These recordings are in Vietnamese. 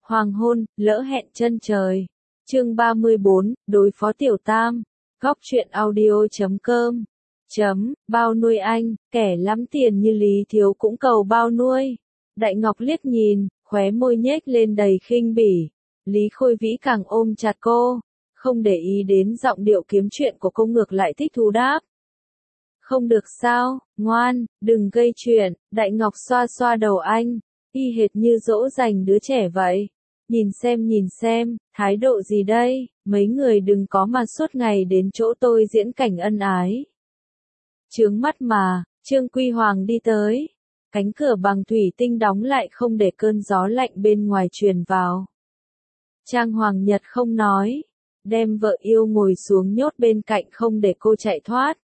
Hoàng hôn, lỡ hẹn chân trời. Chương 34, đối phó tiểu tam. Góc truyện audio.com. Bao nuôi anh, kẻ lắm tiền như Lý Thiếu cũng cầu bao nuôi. Đại Ngọc liếc nhìn, khóe môi nhếch lên đầy khinh bỉ. Lý Khôi Vĩ càng ôm chặt cô, không để ý đến giọng điệu kiếm chuyện của cô, ngược lại thích thú đáp. Không được sao, ngoan, đừng gây chuyện. Đại Ngọc xoa xoa đầu anh, y hệt như dỗ dành đứa trẻ vậy. Nhìn xem, thái độ gì đây, mấy người đừng có mà suốt ngày đến chỗ tôi diễn cảnh ân ái. Chướng mắt mà, Trương Quy Hoàng đi tới. Cánh cửa bằng thủy tinh đóng lại không để cơn gió lạnh bên ngoài truyền vào. Trang Hoàng Nhật không nói, đem vợ yêu ngồi xuống nhốt bên cạnh không để cô chạy thoát.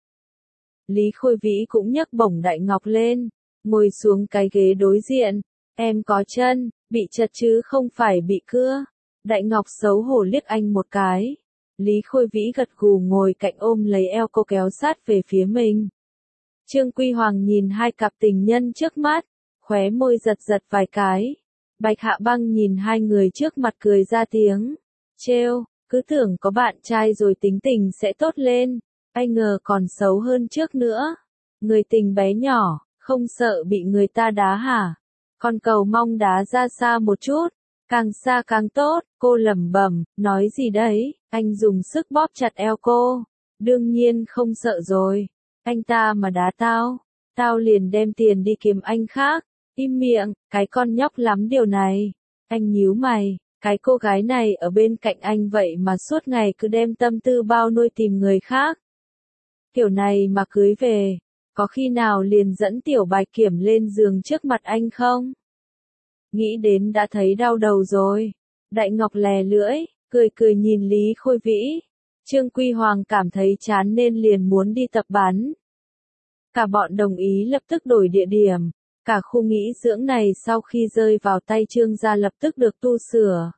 Lý Khôi Vĩ cũng nhấc bổng Đại Ngọc lên, ngồi xuống cái ghế đối diện. Em có chân, bị chật chứ không phải bị cưa. Đại Ngọc xấu hổ liếc anh một cái. Lý Khôi Vĩ gật gù ngồi cạnh ôm lấy eo cô kéo sát về phía mình. Trương Quy Hoàng nhìn hai cặp tình nhân trước mắt, khóe môi giật giật vài cái. Bạch Hạ Băng nhìn hai người trước mặt cười ra tiếng. Trêu, cứ tưởng có bạn trai rồi tính tình sẽ tốt lên, ai ngờ còn xấu hơn trước nữa. Người tình bé nhỏ, không sợ bị người ta đá hả? Con cầu mong đá ra xa một chút, càng xa càng tốt. Cô lẩm bẩm, nói gì đấy? Anh dùng sức bóp chặt eo cô. Đương nhiên không sợ rồi. Anh ta mà đá tao liền đem tiền đi kiếm anh khác. Im miệng, cái con nhóc lắm điều này. Anh nhíu mày, cái cô gái này ở bên cạnh anh vậy mà suốt ngày cứ đem tâm tư bao nuôi tìm người khác. Kiểu này mà cưới về, có khi nào liền dẫn Tiểu Bạch Kiểm lên giường trước mặt anh không? Nghĩ đến đã thấy đau đầu rồi. Đại Ngọc lè lưỡi, cười nhìn Lý Khôi Vĩ. Trương Quy Hoàng cảm thấy chán nên liền muốn đi tập bắn. Cả bọn đồng ý lập tức đổi địa điểm. Cả khu nghỉ dưỡng này sau khi rơi vào tay Trương gia lập tức được tu sửa.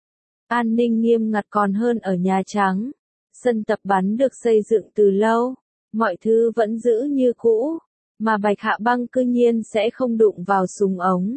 An ninh nghiêm ngặt còn hơn ở Nhà Trắng. Sân tập bắn được xây dựng từ lâu. Mọi thứ vẫn giữ như cũ. Mà Bạch Hạ Băng cư nhiên sẽ không đụng vào súng ống.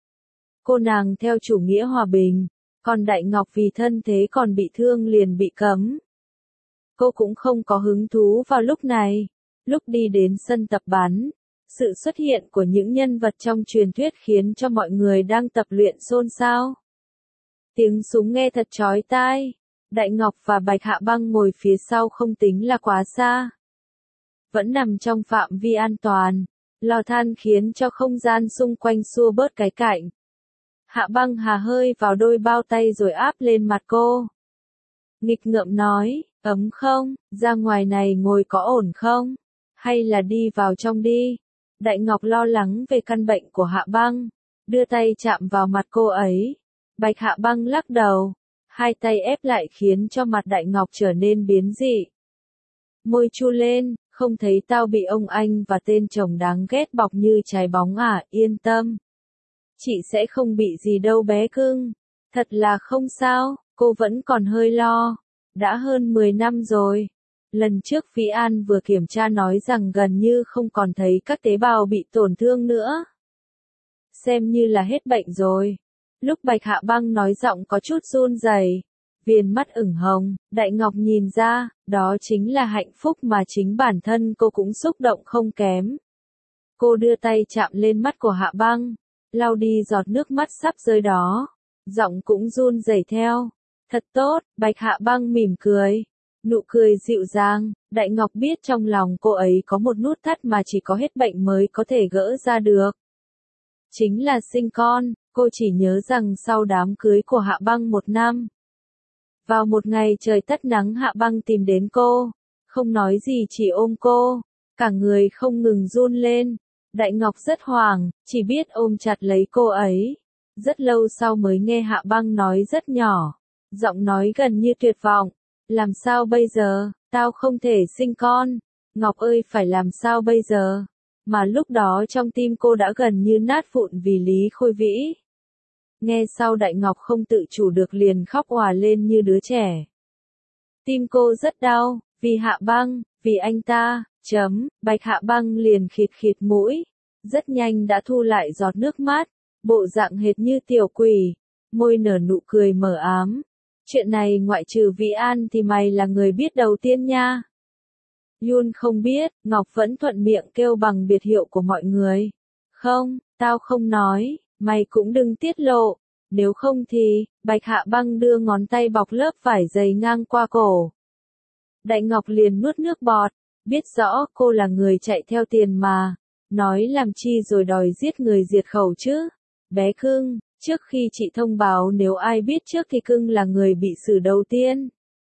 Cô nàng theo chủ nghĩa hòa bình. Còn Đại Ngọc vì thân thế còn bị thương liền bị cấm. Cô cũng không có hứng thú vào lúc này. Lúc đi đến sân tập bắn, sự xuất hiện của những nhân vật trong truyền thuyết khiến cho mọi người đang tập luyện xôn xao. Tiếng súng nghe thật chói tai. Đại Ngọc và Bạch Hạ Băng ngồi phía sau không tính là quá xa. Vẫn nằm trong phạm vi an toàn. Lò than khiến cho không gian xung quanh xua bớt cái cạnh. Hạ Băng hà hơi vào đôi bao tay rồi áp lên mặt cô. Nghịch ngợm nói, ấm không, ra ngoài này ngồi có ổn không? Hay là đi vào trong đi? Đại Ngọc lo lắng về căn bệnh của Hạ Băng, đưa tay chạm vào mặt cô ấy. Bạch Hạ Băng lắc đầu, hai tay ép lại khiến cho mặt Đại Ngọc trở nên biến dị. Môi chu lên, không thấy tao bị ông anh và tên chồng đáng ghét bọc như trái bóng à, yên tâm. Chị sẽ không bị gì đâu bé cưng. Thật là không sao, cô vẫn còn hơi lo. Đã hơn 10 năm rồi. Lần trước Vĩ An vừa kiểm tra nói rằng gần như không còn thấy các tế bào bị tổn thương nữa. Xem như là hết bệnh rồi. Lúc Bạch Hạ Băng nói giọng có chút run rẩy, viền mắt ửng hồng, Đại Ngọc nhìn ra, đó chính là hạnh phúc mà chính bản thân cô cũng xúc động không kém. Cô đưa tay chạm lên mắt của Hạ Băng, lau đi giọt nước mắt sắp rơi đó. Giọng cũng run rẩy theo. Thật tốt, Bạch Hạ Băng mỉm cười. Nụ cười dịu dàng. Đại Ngọc biết trong lòng cô ấy có một nút thắt mà chỉ có hết bệnh mới có thể gỡ ra được. Chính là sinh con. Cô chỉ nhớ rằng sau đám cưới của Hạ Băng 1 năm. Vào một ngày trời tắt nắng Hạ Băng tìm đến cô. Không nói gì chỉ ôm cô. Cả người không ngừng run lên. Đại Ngọc rất hoảng, chỉ biết ôm chặt lấy cô ấy. Rất lâu sau mới nghe Hạ Băng nói rất nhỏ. Giọng nói gần như tuyệt vọng. Làm sao bây giờ, tao không thể sinh con. Ngọc ơi phải làm sao bây giờ. Mà lúc đó trong tim cô đã gần như nát vụn vì Lý Khôi Vĩ. Nghe sau Đại Ngọc không tự chủ được liền khóc òa lên như đứa trẻ. Tim cô rất đau, vì Hạ Băng, vì anh ta. Bạch Hạ Băng liền khịt khịt mũi. Rất nhanh đã thu lại giọt nước mắt. Bộ dạng hệt như tiểu quỷ. môi nở nụ cười mờ ám. Chuyện này ngoại trừ Vĩ An thì mày là người biết đầu tiên nha. Yun không biết, Ngọc vẫn thuận miệng kêu bằng biệt hiệu của mọi người. Không, tao không nói, mày cũng đừng tiết lộ. Nếu không thì, Bạch Hạ Băng đưa ngón tay bọc lớp vải dày ngang qua cổ. Đại Ngọc liền nuốt nước bọt, biết rõ cô là người chạy theo tiền mà. Nói làm chi rồi đòi giết người diệt khẩu chứ. Bé cưng, trước khi chị thông báo nếu ai biết trước thì cưng là người bị xử đầu tiên.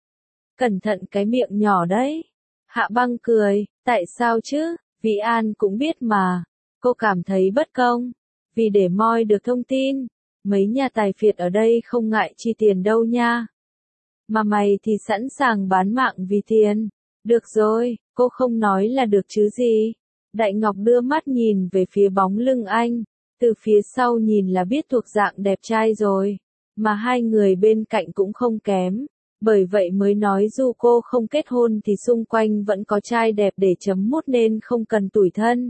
Cẩn thận cái miệng nhỏ đấy. Hạ Băng cười, tại sao chứ, Vĩ An cũng biết mà. Cô cảm thấy bất công, vì để moi được thông tin. Mấy nhà tài phiệt ở đây không ngại chi tiền đâu nha. Mà mày thì sẵn sàng bán mạng vì tiền. Được rồi, cô không nói là được chứ gì. Đại Ngọc đưa mắt nhìn về phía bóng lưng anh. Từ phía sau nhìn là biết thuộc dạng đẹp trai rồi. Mà hai người bên cạnh cũng không kém. Bởi vậy mới nói dù cô không kết hôn thì xung quanh vẫn có trai đẹp để chấm mút nên không cần tủi thân.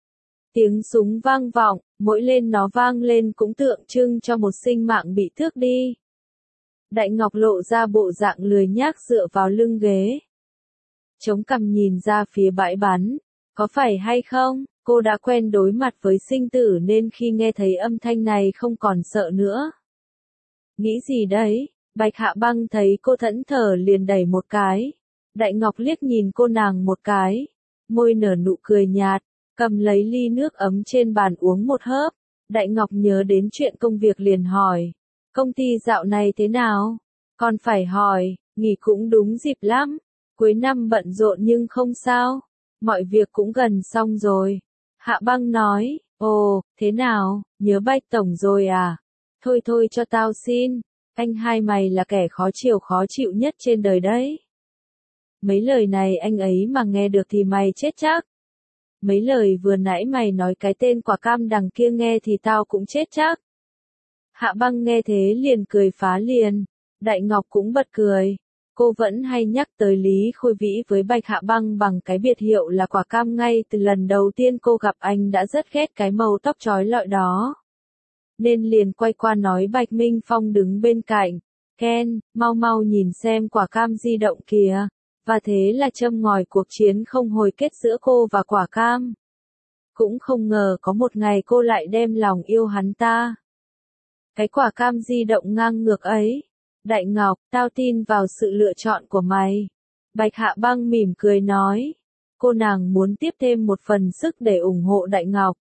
Tiếng súng vang vọng, mỗi lên nó vang lên cũng tượng trưng cho một sinh mạng bị tước đi. Đại Ngọc lộ ra bộ dạng lười nhác dựa vào lưng ghế. Chống cằm nhìn ra phía bãi bắn. Có phải hay không, cô đã quen đối mặt với sinh tử nên khi nghe thấy âm thanh này không còn sợ nữa. Nghĩ gì đấy? Bạch Hạ Băng thấy cô thẫn thờ liền đẩy một cái. Đại Ngọc liếc nhìn cô nàng một cái. Môi nở nụ cười nhạt, cầm lấy ly nước ấm trên bàn uống một hớp. Đại Ngọc nhớ đến chuyện công việc liền hỏi. Công ty dạo này thế nào? Còn phải hỏi, nghỉ cũng đúng dịp lắm. Cuối năm bận rộn nhưng không sao. Mọi việc cũng gần xong rồi. Hạ Băng nói, ồ, thế nào, nhớ Bạch Tổng rồi à? Thôi thôi cho tao xin. Anh hai mày là kẻ khó chịu nhất trên đời đấy. Mấy lời này anh ấy mà nghe được thì mày chết chắc. Mấy lời vừa nãy mày nói cái tên quả cam đằng kia nghe thì tao cũng chết chắc. Hạ Băng nghe thế liền cười phá liền. Đại Ngọc cũng bật cười. Cô vẫn hay nhắc tới Lý Khôi Vĩ với Bạch Hạ Băng bằng cái biệt hiệu là quả cam ngay từ lần đầu tiên cô gặp anh đã rất ghét cái màu tóc chói lọi đó. Nên liền quay qua nói Bạch Minh Phong đứng bên cạnh. Ken, mau mau nhìn xem quả cam di động kìa. Và thế là châm ngòi cuộc chiến không hồi kết giữa cô và quả cam. Cũng không ngờ có một ngày cô lại đem lòng yêu hắn ta. Cái quả cam di động ngang ngược ấy. Đại Ngọc, tao tin vào sự lựa chọn của mày. Bạch Hạ Băng mỉm cười nói. Cô nàng muốn tiếp thêm một phần sức để ủng hộ Đại Ngọc.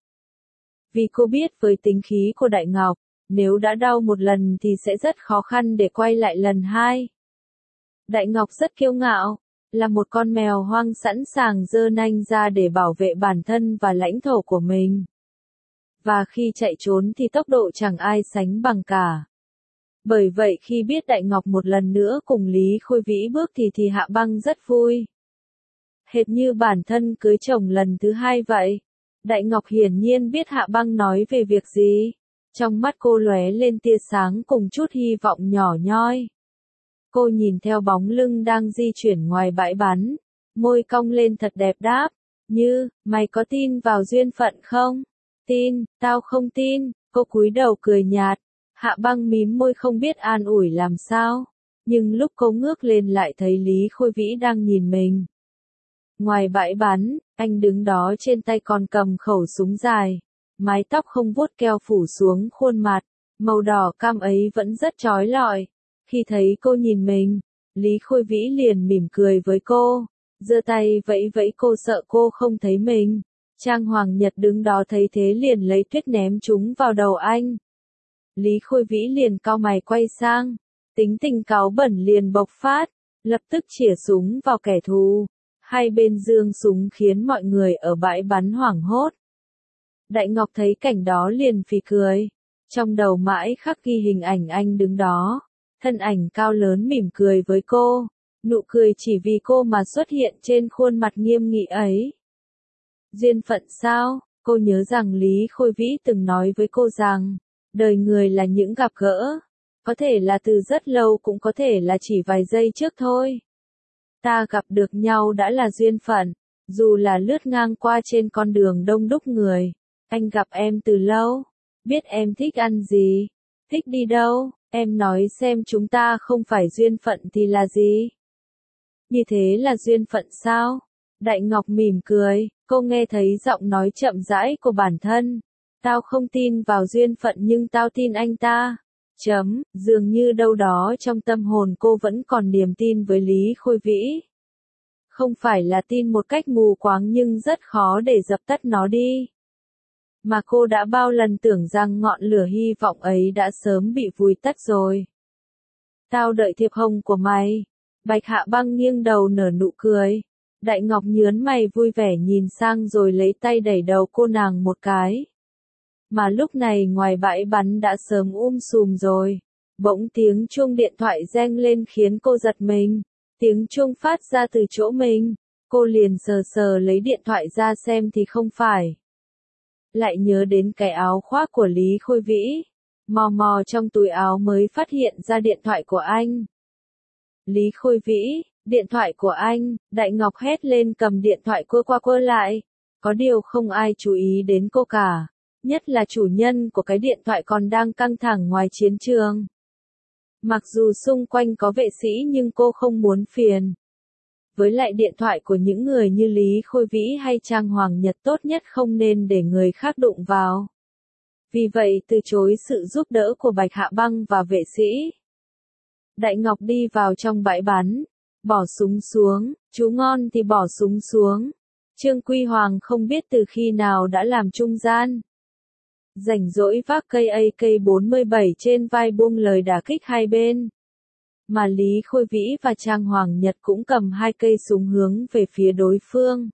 Vì cô biết với tính khí của Đại Ngọc, nếu đã đau một lần thì sẽ rất khó khăn để quay lại lần hai. Đại Ngọc rất kiêu ngạo, là một con mèo hoang sẵn sàng giơ nanh ra để bảo vệ bản thân và lãnh thổ của mình. Và khi chạy trốn thì tốc độ chẳng ai sánh bằng cả. Bởi vậy khi biết Đại Ngọc một lần nữa cùng Lý Khôi Vĩ bước thì Hạ Băng rất vui. Hệt như bản thân cưới chồng lần thứ hai vậy. Đại Ngọc hiển nhiên biết Hạ Băng nói về việc gì. Trong mắt cô lóe lên tia sáng cùng chút hy vọng nhỏ nhoi. Cô nhìn theo bóng lưng đang di chuyển ngoài bãi bắn. Môi cong lên thật đẹp đáp. Như, mày có tin vào duyên phận không? Tin, tao không tin. Cô cúi đầu cười nhạt. Hạ Băng mím môi không biết an ủi làm sao. Nhưng lúc cô ngước lên lại thấy Lý Khôi Vĩ đang nhìn mình. Ngoài bãi bắn, anh đứng đó trên tay còn cầm khẩu súng dài. Mái tóc không vuốt keo phủ xuống khuôn mặt. Màu đỏ cam ấy vẫn rất chói lọi. Khi thấy cô nhìn mình, Lý Khôi Vĩ liền mỉm cười với cô. Giơ tay vẫy vẫy cô sợ cô không thấy mình. Trang Hoàng Nhật đứng đó thấy thế liền lấy tuyết ném chúng vào đầu anh. Lý Khôi Vĩ liền cau mày quay sang. Tính tình cáu bẩn liền bộc phát. Lập tức chĩa súng vào kẻ thù. Hai bên giương súng khiến mọi người ở bãi bắn hoảng hốt. Đại Ngọc thấy cảnh đó liền phì cười. Trong đầu mãi khắc ghi hình ảnh anh đứng đó. Thân ảnh cao lớn mỉm cười với cô. Nụ cười chỉ vì cô mà xuất hiện trên khuôn mặt nghiêm nghị ấy. Duyên phận sao? Cô nhớ rằng Lý Khôi Vĩ từng nói với cô rằng, đời người là những gặp gỡ. Có thể là từ rất lâu cũng có thể là chỉ vài giây trước thôi. Ta gặp được nhau đã là duyên phận. Dù là lướt ngang qua trên con đường đông đúc người. Anh gặp em từ lâu. Biết em thích ăn gì. Thích đi đâu. Em nói xem chúng ta không phải duyên phận thì là gì? Như thế là duyên phận sao? Đại Ngọc mỉm cười, cô nghe thấy giọng nói chậm rãi của bản thân. Tao không tin vào duyên phận nhưng tao tin anh ta. Dường như đâu đó trong tâm hồn cô vẫn còn niềm tin với Lý Khôi Vĩ. Không phải là tin một cách mù quáng nhưng rất khó để dập tắt nó đi. Mà cô đã bao lần tưởng rằng ngọn lửa hy vọng ấy đã sớm bị vùi tắt rồi. Tao đợi thiệp hồng của mày. Bạch Hạ Băng nghiêng đầu nở nụ cười. Đại Ngọc nhớn mày vui vẻ nhìn sang rồi lấy tay đẩy đầu cô nàng một cái. Mà lúc này ngoài bãi bắn đã sớm sùm rồi. Bỗng tiếng chuông điện thoại reng lên khiến cô giật mình. Tiếng chuông phát ra từ chỗ mình. Cô liền sờ sờ lấy điện thoại ra xem thì không phải. Lại nhớ đến cái áo khoác của Lý Khôi Vĩ. Mò mò trong túi áo mới phát hiện ra điện thoại của anh. Lý Khôi Vĩ, điện thoại của anh, Đại Ngọc hét lên cầm điện thoại quơ qua quơ lại. Có điều không ai chú ý đến cô cả. Nhất là chủ nhân của cái điện thoại còn đang căng thẳng ngoài chiến trường. Mặc dù xung quanh có vệ sĩ nhưng cô không muốn phiền. Với lại điện thoại của những người như Lý Khôi Vĩ hay Trang Hoàng Nhật tốt nhất không nên để người khác đụng vào. Vì vậy từ chối sự giúp đỡ của Bạch Hạ Băng và vệ sĩ. Đại Ngọc đi vào trong bãi bắn. Bỏ súng xuống, chú ngon thì bỏ súng xuống. Trương Quy Hoàng không biết từ khi nào đã làm trung gian. Rảnh rỗi vác cây AK-47 trên vai buông lời đả kích hai bên. Mà Lý Khôi Vĩ và Trang Hoàng Nhật cũng cầm hai cây súng hướng về phía đối phương.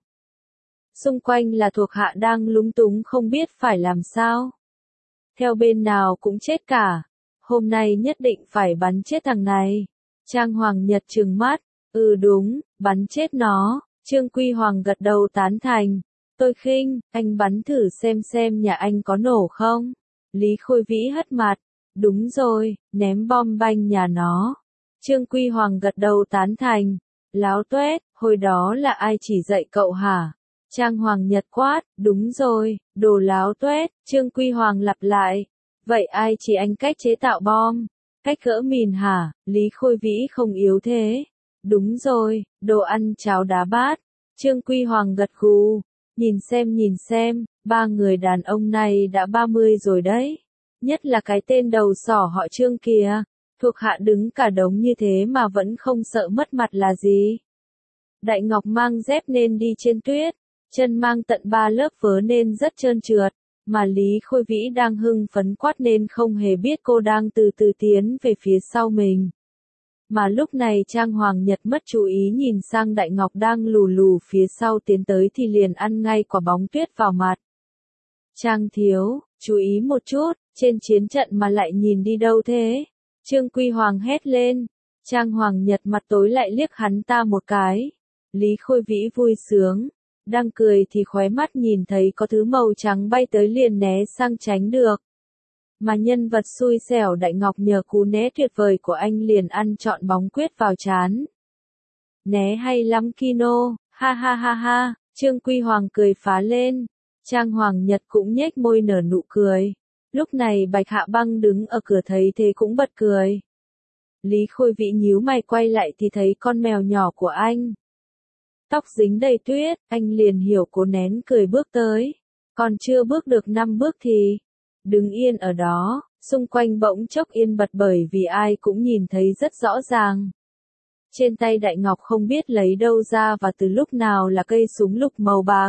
Xung quanh là thuộc hạ đang lúng túng không biết phải làm sao. Theo bên nào cũng chết cả. Hôm nay nhất định phải bắn chết thằng này. Trang Hoàng Nhật trừng mắt. Đúng, bắn chết nó. Trương Quy Hoàng gật đầu tán thành. Tôi khinh, anh bắn thử xem nhà anh có nổ không? Lý Khôi Vĩ hất mặt. Đúng rồi, ném bom banh nhà nó. Trương Quy Hoàng gật đầu tán thành. Láo tuét, hồi đó là ai chỉ dạy cậu hả? Trang Hoàng Nhật quát, đúng rồi, đồ láo tuét, Trương Quy Hoàng lặp lại. Vậy ai chỉ anh cách chế tạo bom? Cách gỡ mìn hả? Lý Khôi Vĩ không yếu thế. Đúng rồi, đồ ăn cháo đá bát. Trương Quy Hoàng gật gù. Nhìn xem, ba người đàn ông này đã 30 rồi đấy. Nhất là cái tên đầu sỏ họ Trương kìa. Thuộc hạ đứng cả đống như thế mà vẫn không sợ mất mặt là gì. Đại Ngọc mang dép nên đi trên tuyết. Chân mang tận 3 lớp vớ nên rất trơn trượt. Mà Lý Khôi Vĩ đang hưng phấn quát nên không hề biết cô đang từ từ tiến về phía sau mình. Mà lúc này Trang Hoàng Nhật mất chú ý nhìn sang Đại Ngọc đang lù lù phía sau tiến tới thì liền ăn ngay quả bóng tuyết vào mặt. Trang thiếu, chú ý một chút, trên chiến trận mà lại nhìn đi đâu thế? Trương Quy Hoàng hét lên. Trang Hoàng Nhật mặt tối lại liếc hắn ta một cái. Lý Khôi Vĩ vui sướng. Đang cười thì khóe mắt nhìn thấy có thứ màu trắng bay tới liền né sang tránh được. Mà nhân vật xui xẻo Đại Ngọc nhờ cú né tuyệt vời của anh liền ăn trọn bóng quyết vào trán. Né hay lắm Kino, ha ha ha ha, Trương Quy Hoàng cười phá lên. Trang Hoàng Nhật cũng nhếch môi nở nụ cười. Lúc này Bạch Hạ Băng đứng ở cửa thấy thế cũng bật cười. Lý Khôi Vĩ nhíu mày quay lại thì thấy con mèo nhỏ của anh. Tóc dính đầy tuyết, anh liền hiểu cố nén cười bước tới. Còn chưa bước được 5 bước thì đứng yên ở đó, xung quanh bỗng chốc yên bặt bởi vì ai cũng nhìn thấy rất rõ ràng. Trên tay Đại Ngọc không biết lấy đâu ra và từ lúc nào là cây súng lục màu bạc.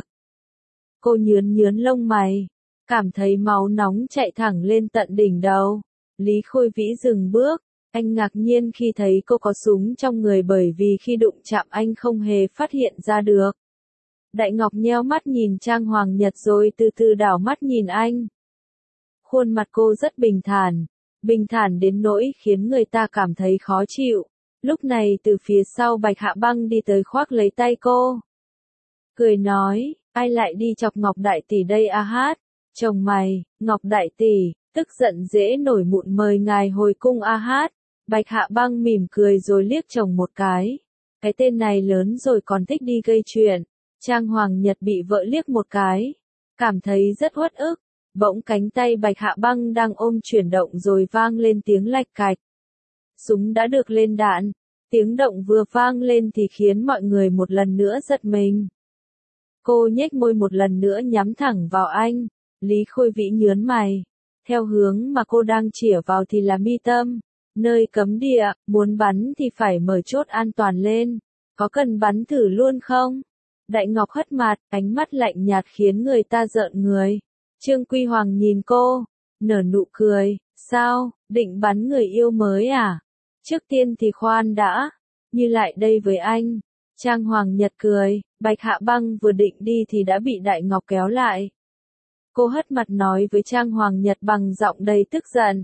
Cô nhướn lông mày, cảm thấy máu nóng chạy thẳng lên tận đỉnh đầu. Lý Khôi Vĩ dừng bước, anh ngạc nhiên khi thấy cô có súng trong người bởi vì khi đụng chạm anh không hề phát hiện ra được. Đại Ngọc nheo mắt nhìn Trang Hoàng Nhật rồi từ từ đảo mắt nhìn anh. Khuôn mặt cô rất bình thản đến nỗi khiến người ta cảm thấy khó chịu. Lúc này từ phía sau Bạch Hạ Băng đi tới khoác lấy tay cô. Cười nói, ai lại đi chọc Ngọc Đại Tỷ đây a hát? Chồng mày, Ngọc Đại Tỷ, tức giận dễ nổi mụn mời ngài hồi cung a hát. Bạch Hạ Băng mỉm cười rồi liếc chồng một cái. Cái tên này lớn rồi còn thích đi gây chuyện. Trang Hoàng Nhật bị vợ liếc một cái. Cảm thấy rất uất ức. Bỗng cánh tay Bạch Hạ Băng đang ôm chuyển động rồi vang lên tiếng lạch cạch. Súng đã được lên đạn. Tiếng động vừa vang lên thì khiến mọi người một lần nữa giật mình. Cô nhếch môi một lần nữa nhắm thẳng vào anh. Lý Khôi Vĩ nhớn mày. Theo hướng mà cô đang chĩa vào thì là mi tâm. Nơi cấm địa, muốn bắn thì phải mở chốt an toàn lên. Có cần bắn thử luôn không? Đại Ngọc hất mặt, ánh mắt lạnh nhạt khiến người ta rợn người. Trương Quy Hoàng nhìn cô, nở nụ cười. Sao, định bắn người yêu mới à? Trước tiên thì khoan đã. Như lại đây với anh. Trang Hoàng Nhật cười, Bạch Hạ Băng vừa định đi thì đã bị Đại Ngọc kéo lại. Cô hất mặt nói với Trang Hoàng Nhật bằng giọng đầy tức giận.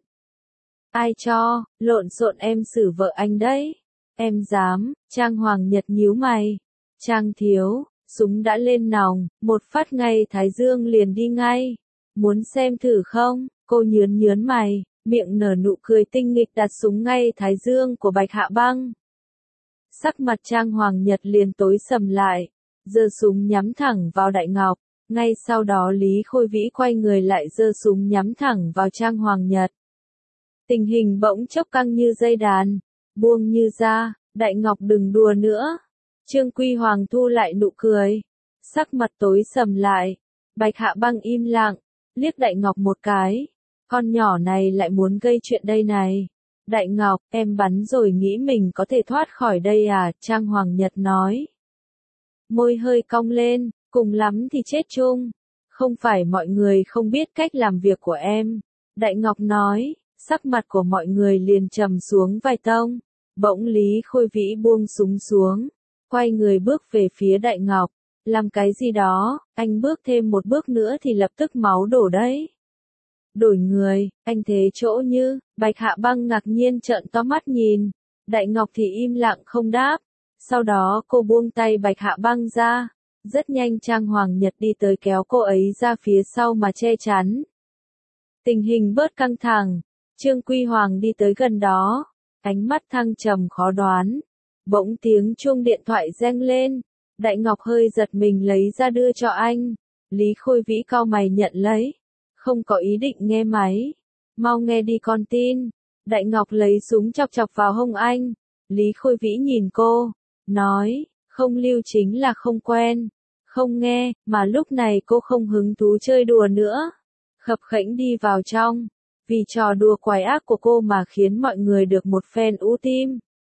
Ai cho, lộn xộn em xử vợ anh đấy. Em dám, Trang Hoàng Nhật nhíu mày. Trang thiếu, súng đã lên nòng, một phát ngay Thái Dương liền đi ngay. Muốn xem thử không? Cô nhớn mày, miệng nở nụ cười tinh nghịch đặt súng ngay Thái Dương của Bạch Hạ Băng. Sắc mặt Trang Hoàng Nhật liền tối sầm lại, giơ súng nhắm thẳng vào Đại Ngọc. Ngay sau đó Lý Khôi Vĩ quay người lại giơ súng nhắm thẳng vào Trang Hoàng Nhật. Tình hình bỗng chốc căng như dây đàn, buông như ra, Đại Ngọc đừng đùa nữa. Trương Quy Hoàng thu lại nụ cười, sắc mặt tối sầm lại. Bạch Hạ Băng im lặng, liếc Đại Ngọc một cái. Con nhỏ này lại muốn gây chuyện đây này. Đại Ngọc, em bắn rồi nghĩ mình có thể thoát khỏi đây à? Trang Hoàng Nhật nói. Môi hơi cong lên, cùng lắm thì chết chung. Không phải mọi người không biết cách làm việc của em. Đại Ngọc nói, sắc mặt của mọi người liền trầm xuống vài tông. Bỗng Lý Khôi Vĩ buông súng xuống, quay người bước về phía Đại Ngọc. Làm cái gì đó, anh bước thêm một bước nữa thì lập tức máu đổ đấy. Đổi người, anh thế chỗ như, Bạch Hạ Băng ngạc nhiên trợn to mắt nhìn. Đại Ngọc thì im lặng không đáp. Sau đó cô buông tay Bạch Hạ Băng ra. Rất nhanh Trang Hoàng Nhật đi tới kéo cô ấy ra phía sau mà che chắn. Tình hình bớt căng thẳng. Trương Quy Hoàng đi tới gần đó. Ánh mắt thăng trầm khó đoán. Bỗng tiếng chuông điện thoại reng lên. Đại Ngọc hơi giật mình lấy ra đưa cho anh. Lý Khôi Vĩ cau mày nhận lấy. Không có ý định nghe máy. Mau nghe đi con tin. Đại Ngọc lấy súng chọc chọc vào hông anh. Lý Khôi Vĩ nhìn cô. Nói, không lưu chính là không quen. Không nghe, mà lúc này cô không hứng thú chơi đùa nữa. Khập khễnh đi vào trong. Vì trò đùa quái ác của cô mà khiến mọi người được một phen ú tim.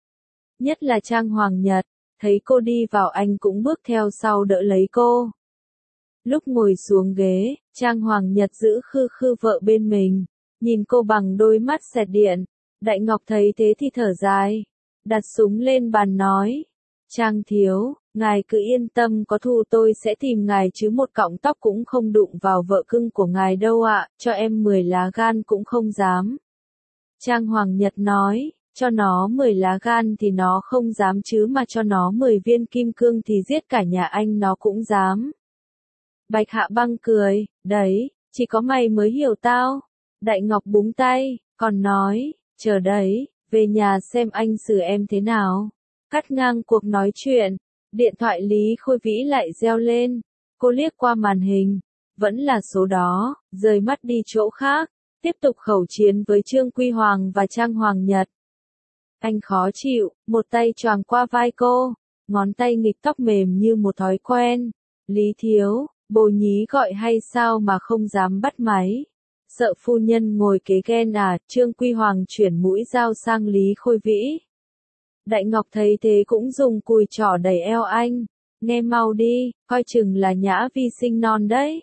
Nhất là Trang Hoàng Nhật. Thấy cô đi vào anh cũng bước theo sau đỡ lấy cô. Lúc ngồi xuống ghế, Trang Hoàng Nhật giữ khư khư vợ bên mình. Nhìn cô bằng đôi mắt xẹt điện. Đại Ngọc thấy thế thì thở dài. Đặt súng lên bàn nói. Trang thiếu, ngài cứ yên tâm, có thù tôi sẽ tìm ngài chứ một cọng tóc cũng không đụng vào vợ cưng của ngài đâu ạ, cho em 10 lá gan cũng không dám. Trang Hoàng Nhật nói, cho nó 10 lá gan thì nó không dám chứ mà cho nó 10 viên kim cương thì giết cả nhà anh nó cũng dám. Bạch Hạ Băng cười, đấy, chỉ có mày mới hiểu tao. Đại Ngọc búng tay, còn nói, chờ đấy, về nhà xem anh xử em thế nào. Cắt ngang cuộc nói chuyện, điện thoại Lý Khôi Vĩ lại reo lên. Cô liếc qua màn hình, vẫn là số đó, rời mắt đi chỗ khác, tiếp tục khẩu chiến với Trương Quy Hoàng và Trang Hoàng Nhật. Anh khó chịu, một tay choàng qua vai cô, ngón tay nghịch tóc mềm như một thói quen. Lý thiếu, bồ nhí gọi hay sao mà không dám bắt máy. Sợ phu nhân ngồi kế ghen à? Trương Quy Hoàng chuyển mũi dao sang Lý Khôi Vĩ. Đại Ngọc thấy thế cũng dùng cùi trỏ đẩy eo anh. Nghe mau đi, coi chừng là Nhã Vi sinh non đấy.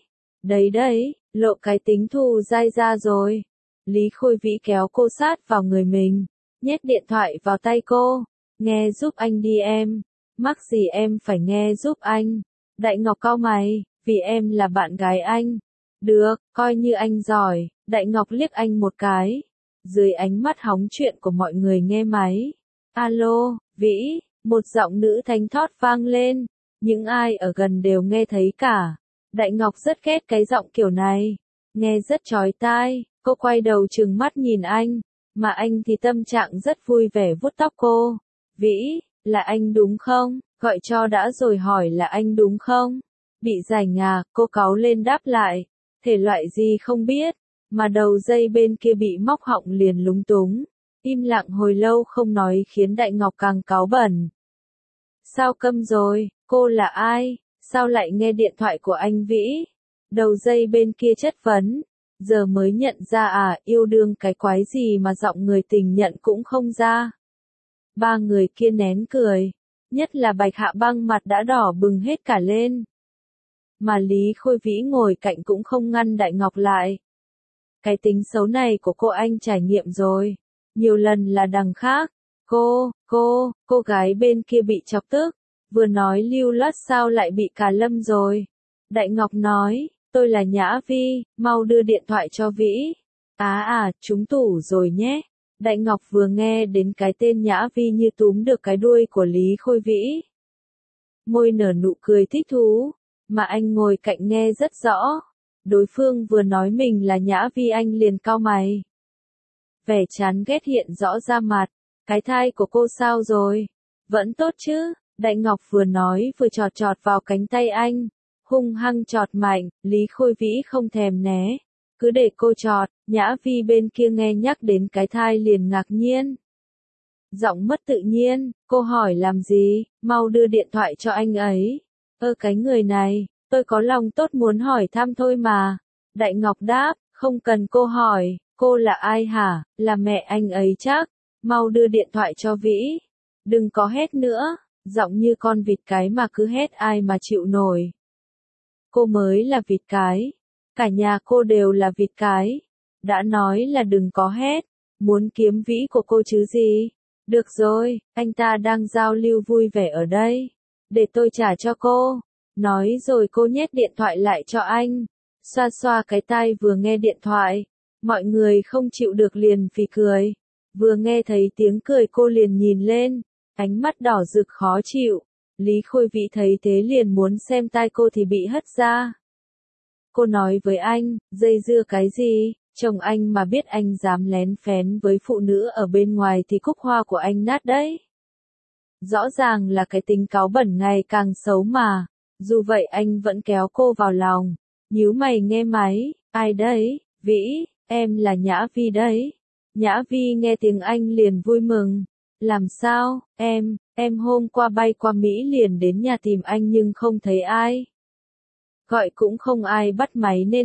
Đấy, lộ cái tính thù dai ra rồi. Lý Khôi Vĩ kéo cô sát vào người mình, nhét điện thoại vào tay cô. Nghe giúp anh đi em. Mắc gì em phải nghe giúp anh. Đại Ngọc cau mày, vì em là bạn gái anh. Được, coi như anh giỏi. Đại Ngọc liếc anh một cái. Dưới ánh mắt hóng chuyện của mọi người nghe máy. Alo, Vĩ, một giọng nữ thánh thót vang lên. Những ai ở gần đều nghe thấy cả. Đại Ngọc rất ghét cái giọng kiểu này. Nghe rất chói tai, cô quay đầu trừng mắt nhìn anh. Mà anh thì tâm trạng rất vui vẻ vuốt tóc cô. Vĩ, là anh đúng không? Gọi cho đã rồi hỏi là anh đúng không? Bị rảnh à? Cô cáu lên đáp lại. Thể loại gì không biết, mà đầu dây bên kia bị móc họng liền lúng túng. Im lặng hồi lâu không nói khiến Đại Ngọc càng cáu bẩn. Sao câm rồi, cô là ai, sao lại nghe điện thoại của anh Vĩ? Đầu dây bên kia chất vấn, giờ mới nhận ra à, yêu đương cái quái gì mà giọng người tình nhận cũng không ra. Ba người kia nén cười, nhất là Bạch Hạ Băng mặt đã đỏ bừng hết cả lên. Mà Lý Khôi Vĩ ngồi cạnh cũng không ngăn Đại Ngọc lại. Cái tính xấu này của cô anh trải nghiệm rồi, nhiều lần là đằng khác. Cô gái bên kia bị chọc tức, vừa nói lưu loát sao lại bị cà lâm rồi. Đại Ngọc nói, tôi là Nhã Vi, mau đưa điện thoại cho Vĩ. Trúng tủ rồi nhé. Đại Ngọc vừa nghe đến cái tên Nhã Vi như túm được cái đuôi của Lý Khôi Vĩ. Môi nở nụ cười thích thú, mà anh ngồi cạnh nghe rất rõ. Đối phương vừa nói mình là Nhã Vi anh liền cau mày. Vẻ chán ghét hiện rõ ra mặt. Cái thai của cô sao rồi? Vẫn tốt chứ? Đại Ngọc vừa nói vừa chọt chọt vào cánh tay anh. Hung hăng chọt mạnh, Lý Khôi Vĩ không thèm né. Cứ để cô chọt, Nhã Vi bên kia nghe nhắc đến cái thai liền ngạc nhiên. Giọng mất tự nhiên, cô hỏi làm gì, mau đưa điện thoại cho anh ấy. Cái người này, tôi có lòng tốt muốn hỏi thăm thôi mà. Đại Ngọc đáp, không cần cô hỏi, cô là ai hả, là mẹ anh ấy chắc. Mau đưa điện thoại cho Vĩ. Đừng có hét nữa, giọng như con vịt cái mà cứ hét ai mà chịu nổi. Cô mới là vịt cái. Cả nhà cô đều là vịt cái. Đã nói là đừng có hét, muốn kiếm Vĩ của cô chứ gì. Được rồi, anh ta đang giao lưu vui vẻ ở đây. Để tôi trả cho cô. Nói rồi cô nhét điện thoại lại cho anh. Xoa xoa cái tai vừa nghe điện thoại. Mọi người không chịu được liền phì cười. Vừa nghe thấy tiếng cười cô liền nhìn lên. Ánh mắt đỏ rực khó chịu. Lý Khôi Vĩ thấy thế liền muốn xem tai cô thì bị hất ra. Cô nói với anh, dây dưa cái gì, chồng anh mà biết anh dám lén phén với phụ nữ ở bên ngoài thì cúc hoa của anh nát đấy. Rõ ràng là cái tính cáu bẩn ngày càng xấu mà, dù vậy anh vẫn kéo cô vào lòng, nhíu mày nghe máy, ai đấy, Vĩ, em là Nhã Vi đấy. Nhã Vi nghe tiếng anh liền vui mừng, làm sao, em hôm qua bay qua Mỹ liền đến nhà tìm anh nhưng không thấy ai. Gọi cũng không ai bắt máy nên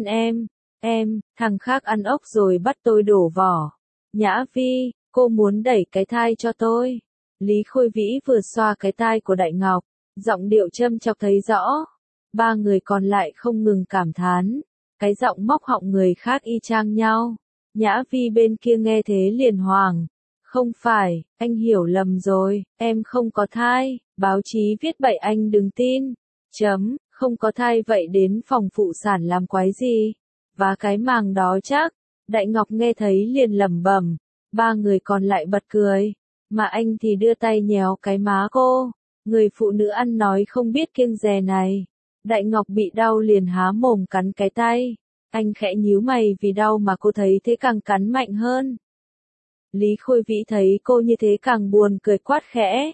thằng khác ăn ốc rồi bắt tôi đổ vỏ. Nhã Vi, cô muốn đẩy cái thai cho tôi. Lý Khôi Vĩ vừa xoa cái tai của Đại Ngọc, giọng điệu châm chọc thấy rõ. Ba người còn lại không ngừng cảm thán, cái giọng móc họng người khác y chang nhau. Nhã Vi bên kia nghe thế liền hoảng. Không phải, anh hiểu lầm rồi, em không có thai, báo chí viết bậy anh đừng tin. Không có thai vậy đến phòng phụ sản làm quái gì? Và cái màng đó chắc. Đại Ngọc nghe thấy liền lẩm bẩm. Ba người còn lại bật cười. Mà anh thì đưa tay nhéo cái má cô. Người phụ nữ ăn nói không biết kiêng dè này. Đại Ngọc bị đau liền há mồm cắn cái tay. Anh khẽ nhíu mày vì đau mà cô thấy thế càng cắn mạnh hơn. Lý Khôi Vĩ thấy cô như thế càng buồn cười quát khẽ.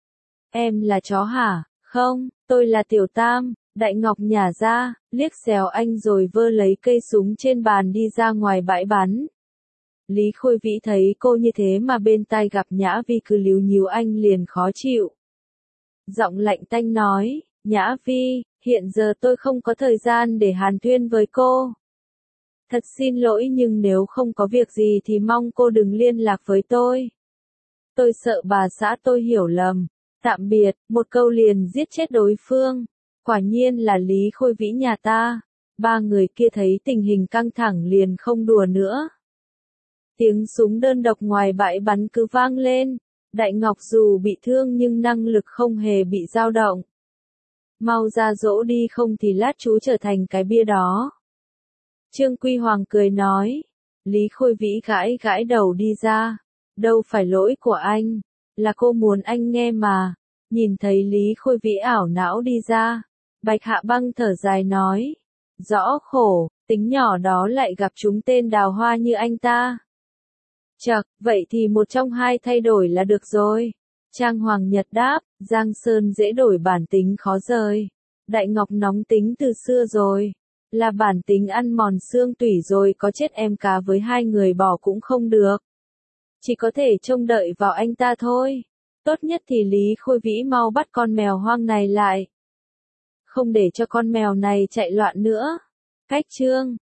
Em là chó hả? Không, tôi là Tiểu Tam. Đại Ngọc nhả ra, liếc xéo anh rồi vơ lấy cây súng trên bàn đi ra ngoài bãi bắn. Lý Khôi Vĩ thấy cô như thế mà bên tai gặp Nhã Vi cứ líu nhíu anh liền khó chịu. Giọng lạnh tanh nói, Nhã Vi, hiện giờ tôi không có thời gian để hàn huyên với cô. Thật xin lỗi nhưng nếu không có việc gì thì mong cô đừng liên lạc với tôi. Tôi sợ bà xã tôi hiểu lầm. Tạm biệt, một câu liền giết chết đối phương. Quả nhiên là Lý Khôi Vĩ nhà ta. Ba người kia thấy tình hình căng thẳng liền không đùa nữa. Tiếng súng đơn độc ngoài bãi bắn cứ vang lên. Đại Ngọc dù bị thương nhưng năng lực không hề bị dao động. Mau ra dỗ đi không thì lát chú trở thành cái bia đó. Trương Quy Hoàng cười nói. Lý Khôi Vĩ gãi gãi đầu đi ra. Đâu phải lỗi của anh. Là cô muốn anh nghe mà. Nhìn thấy Lý Khôi Vĩ ảo não đi ra. Bạch Hạ Băng thở dài nói. Rõ khổ, tính nhỏ đó lại gặp chúng tên đào hoa như anh ta. Chậc, vậy thì một trong hai thay đổi là được rồi. Trang Hoàng Nhật đáp, Giang Sơn dễ đổi bản tính khó rời. Đại Ngọc nóng tính từ xưa rồi. Là bản tính ăn mòn xương tủy rồi, có chết em cá với hai người bỏ cũng không được. Chỉ có thể trông đợi vào anh ta thôi. Tốt nhất thì Lý Khôi Vĩ mau bắt con mèo hoang này lại. Không để cho con mèo này chạy loạn nữa. Cách chương